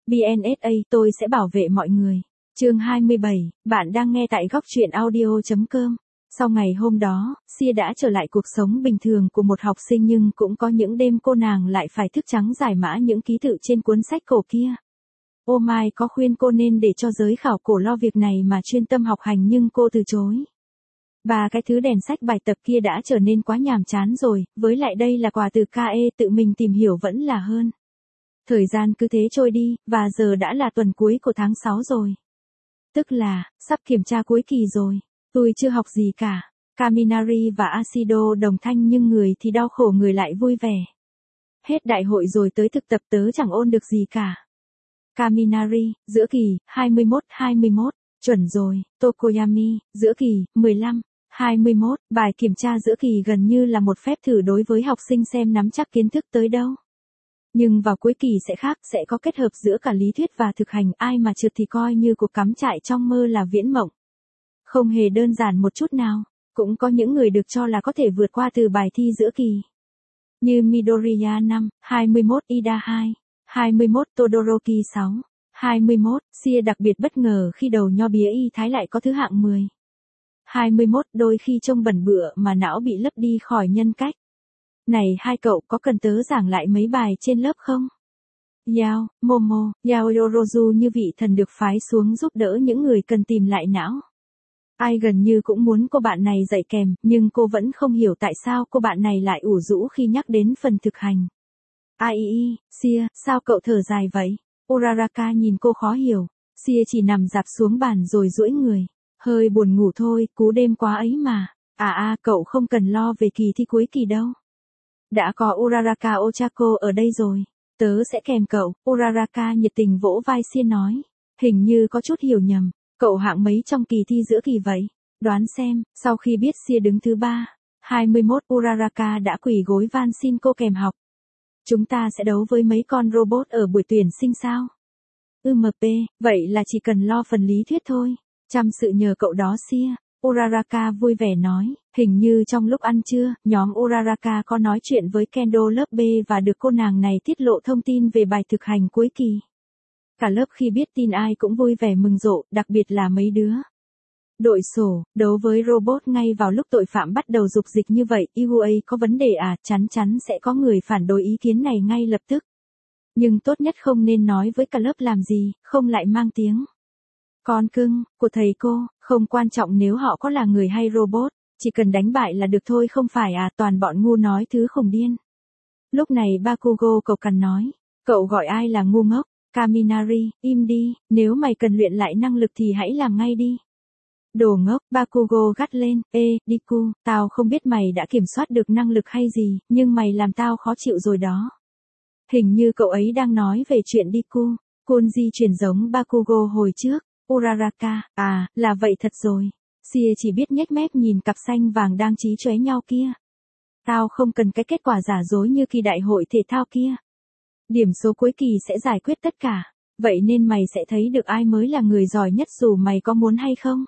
BNSA, tôi sẽ bảo vệ mọi người. Chương 27, bạn đang nghe tại góc truyện audio.com. Sau ngày hôm đó, Sia đã trở lại cuộc sống bình thường của một học sinh, nhưng cũng có những đêm cô nàng lại phải thức trắng giải mã những ký tự trên cuốn sách cổ kia. Ô Mai có khuyên cô nên để cho giới khảo cổ lo việc này mà chuyên tâm học hành, nhưng cô từ chối. Và cái thứ đèn sách bài tập kia đã trở nên quá nhàm chán rồi, với lại đây là quà từ KE, tự mình tìm hiểu vẫn là hơn. Thời gian cứ thế trôi đi, và giờ đã là tuần cuối của tháng 6 rồi. Tức là, sắp kiểm tra cuối kỳ rồi. Tôi chưa học gì cả. Kaminari và Asido đồng thanh, nhưng người thì đau khổ người lại vui vẻ. Hết đại hội rồi tới thực tập tớ chẳng ôn được gì cả. Kaminari, giữa kỳ, 21, chuẩn rồi. Tokoyami, giữa kỳ, 15, 21, bài kiểm tra giữa kỳ gần như là một phép thử đối với học sinh xem nắm chắc kiến thức tới đâu. Nhưng vào cuối kỳ sẽ khác, sẽ có kết hợp giữa cả lý thuyết và thực hành, ai mà trượt thì coi như cuộc cắm trại trong mơ là viễn mộng. Không hề đơn giản một chút nào, cũng có những người được cho là có thể vượt qua từ bài thi giữa kỳ. Như Midoriya 5, 21, Ida 2, 21, Todoroki 6, 21, Sia đặc biệt bất ngờ khi đầu nho bía y thái lại có thứ hạng 10. 21, đôi khi trông bẩn bựa mà não bị lấp đi khỏi nhân cách. Này hai cậu có cần tớ giảng lại mấy bài trên lớp không? Yao, Momo, Yaoyorozu như vị thần được phái xuống giúp đỡ những người cần tìm lại não. Ai gần như cũng muốn cô bạn này dạy kèm, nhưng cô vẫn không hiểu tại sao cô bạn này lại ủ rũ khi nhắc đến phần thực hành. Ai, Sia, sao cậu thở dài vậy? Uraraka nhìn cô khó hiểu. Sia chỉ nằm dạp xuống bàn rồi duỗi người. Hơi buồn ngủ thôi, cú đêm quá ấy mà. Cậu không cần lo về kỳ thi cuối kỳ đâu. Đã có Uraraka Ochako ở đây rồi. Tớ sẽ kèm cậu. Uraraka nhiệt tình vỗ vai Sia nói. Hình như có chút hiểu nhầm. Cậu hạng mấy trong kỳ thi giữa kỳ vậy? Đoán xem. Sau khi biết Sia đứng thứ 3, 21, Uraraka đã quỳ gối van xin cô kèm học. Chúng ta sẽ đấu với mấy con robot ở buổi tuyển sinh sao? Vậy là chỉ cần lo phần lý thuyết thôi. Chăm sự nhờ cậu đó Sia. Uraraka vui vẻ nói. Hình như trong lúc ăn trưa, nhóm Uraraka có nói chuyện với Kendo lớp B và được cô nàng này tiết lộ thông tin về bài thực hành cuối kỳ. Cả lớp khi biết tin ai cũng vui vẻ mừng rộ, đặc biệt là mấy đứa. Đội sổ, đấu với robot ngay vào lúc tội phạm bắt đầu dục dịch như vậy, UA có vấn đề à? Chắn sẽ có người phản đối ý kiến này ngay lập tức. Nhưng tốt nhất không nên nói với cả lớp làm gì, không lại mang tiếng. Con cưng, của thầy cô, không quan trọng nếu họ có là người hay robot, chỉ cần đánh bại là được thôi không phải à? Toàn bọn ngu nói thứ khùng điên. Lúc này Bakugo cộc cằn nói, cậu gọi ai là ngu ngốc? Kaminari, im đi, nếu mày cần luyện lại năng lực thì hãy làm ngay đi. Đồ ngốc, Bakugo gắt lên, Deku, tao không biết mày đã kiểm soát được năng lực hay gì, nhưng mày làm tao khó chịu rồi đó. Hình như cậu ấy đang nói về chuyện Deku. Kunji chuyển giống Bakugo hồi trước. Uraraka, là vậy thật rồi. Sia chỉ biết nhếch mép nhìn cặp xanh vàng đang chí chóe nhau kia. Tao không cần cái kết quả giả dối như kỳ đại hội thể thao kia. Điểm số cuối kỳ sẽ giải quyết tất cả. Vậy nên mày sẽ thấy được ai mới là người giỏi nhất dù mày có muốn hay không.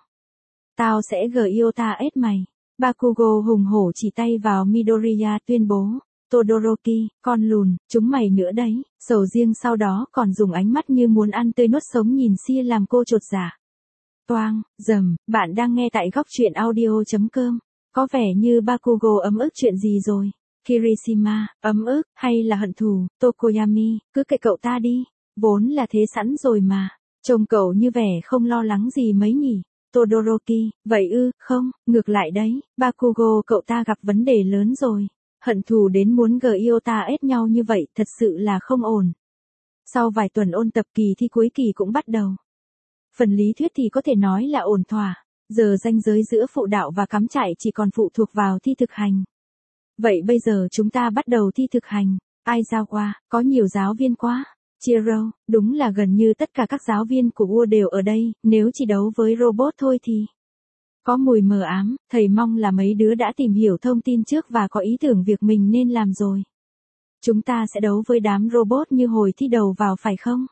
Tao sẽ Giota ết mày. Bakugo hùng hổ chỉ tay vào Midoriya tuyên bố. Todoroki, con lùn, chúng mày nữa đấy. Sầu riêng sau đó còn dùng ánh mắt như muốn ăn tươi nuốt sống nhìn Sia làm cô chột dạ. Toang, bạn đang nghe tại góc truyện audio.com. Có vẻ như Bakugo ấm ức chuyện gì rồi. Kirishima, ấm ức, hay là hận thù? Tokoyami, cứ kệ cậu ta đi. Vốn là thế sẵn rồi mà. Trông cậu như vẻ không lo lắng gì mấy nhỉ. Todoroki, vậy không, ngược lại đấy. Bakugo cậu ta gặp vấn đề lớn rồi. Hận thù đến muốn Giota ết nhau như vậy thật sự là không ổn. Sau vài tuần ôn tập kỳ thi cuối kỳ cũng bắt đầu. Phần lý thuyết thì có thể nói là ổn thỏa. Giờ ranh giới giữa phụ đạo và cắm trại chỉ còn phụ thuộc vào thi thực hành. Vậy bây giờ chúng ta bắt đầu thi thực hành. Aizawa, có nhiều giáo viên quá. Chiro, đúng là gần như tất cả các giáo viên của UA đều ở đây, nếu chỉ đấu với robot thôi thì... Có mùi mờ ám, thầy mong là mấy đứa đã tìm hiểu thông tin trước và có ý tưởng việc mình nên làm rồi. Chúng ta sẽ đấu với đám robot như hồi thi đầu vào phải không?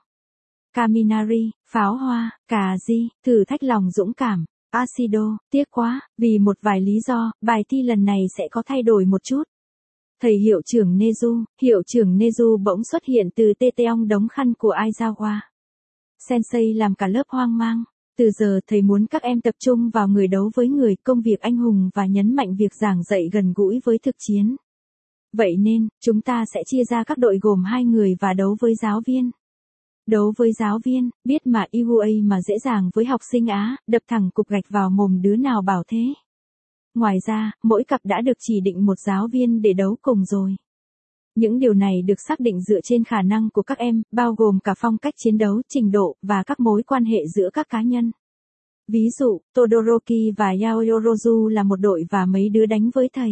Kaminari, pháo hoa, Kaji, thử thách lòng dũng cảm. Asido, tiếc quá, vì một vài lý do, bài thi lần này sẽ có thay đổi một chút. Thầy hiệu trưởng Nezu bỗng xuất hiện từ Teteong đống khăn của Aizawa. Sensei làm cả lớp hoang mang. Từ giờ thầy muốn các em tập trung vào người đấu với người, công việc anh hùng và nhấn mạnh việc giảng dạy gần gũi với thực chiến. Vậy nên, chúng ta sẽ chia ra các đội gồm 2 người và đấu với giáo viên. Đấu với giáo viên, biết mà UA mà dễ dàng với học sinh á, đập thẳng cục gạch vào mồm đứa nào bảo thế. Ngoài ra, mỗi cặp đã được chỉ định một giáo viên để đấu cùng rồi. Những điều này được xác định dựa trên khả năng của các em, bao gồm cả phong cách chiến đấu, trình độ, và các mối quan hệ giữa các cá nhân. Ví dụ, Todoroki và Yaoyorozu là một đội và mấy đứa đánh với thầy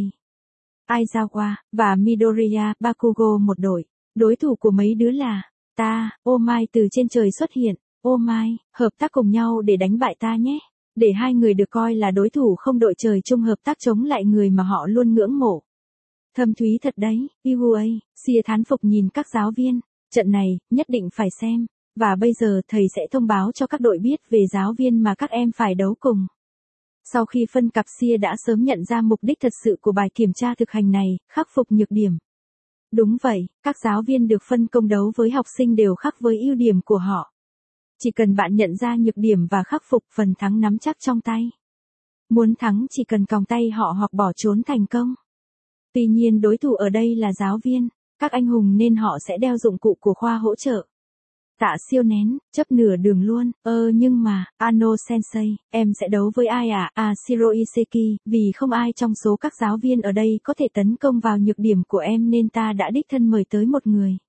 Aizawa, và Midoriya, Bakugo một đội. Đối thủ của mấy đứa là ta, ô mai từ trên trời xuất hiện, ô mai, hợp tác cùng nhau để đánh bại ta nhé. Để 2 người được coi là đối thủ không đội trời chung hợp tác chống lại người mà họ luôn ngưỡng mộ. Thâm thúy thật đấy, UA, Sia thán phục nhìn các giáo viên, trận này, nhất định phải xem, và bây giờ thầy sẽ thông báo cho các đội biết về giáo viên mà các em phải đấu cùng. Sau khi phân cặp, Sia đã sớm nhận ra mục đích thật sự của bài kiểm tra thực hành này, khắc phục nhược điểm. Đúng vậy, các giáo viên được phân công đấu với học sinh đều khác với ưu điểm của họ. Chỉ cần bạn nhận ra nhược điểm và khắc phục, phần thắng nắm chắc trong tay. Muốn thắng chỉ cần còng tay họ hoặc bỏ trốn thành công. Tuy nhiên đối thủ ở đây là giáo viên, các anh hùng nên họ sẽ đeo dụng cụ của khoa hỗ trợ. Tạ siêu nén, chấp nửa đường luôn, nhưng mà, Ano Sensei, em sẽ đấu với ai à? Shiro Iseki, vì không ai trong số các giáo viên ở đây có thể tấn công vào nhược điểm của em nên ta đã đích thân mời tới một người.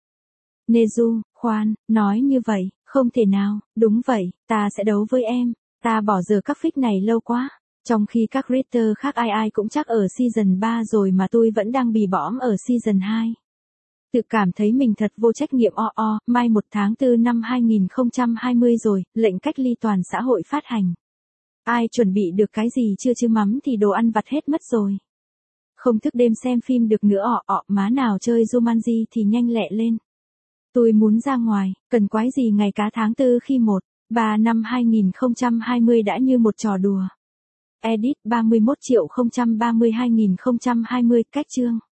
Nezu, khoan, nói như vậy, không thể nào, đúng vậy, ta sẽ đấu với em, ta bỏ giờ các fic này lâu quá. Trong khi các creator khác ai cũng chắc ở season 3 rồi mà tôi vẫn đang bì bõm ở season 2. Tự cảm thấy mình thật vô trách nhiệm mai 1 tháng 4 năm 2020 rồi, lệnh cách ly toàn xã hội phát hành. Ai chuẩn bị được cái gì chưa chứ mắm thì đồ ăn vặt hết mất rồi. Không thức đêm xem phim được nữa má nào chơi Jumanji thì nhanh lẹ lên. Tôi muốn ra ngoài, cần quái gì ngày cá tháng 4 khi 1/3 năm 2020 đã như một trò đùa. Edit 31.030.2020 cách chương.